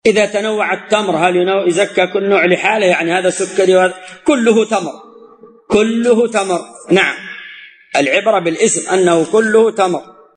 إذا تنوع التمر هل يزكى كل نوع لحاله؟ يعني هذا سكري وهذا كله تمر، كله تمر. نعم، العبرة بالاسم أنه كله تمر.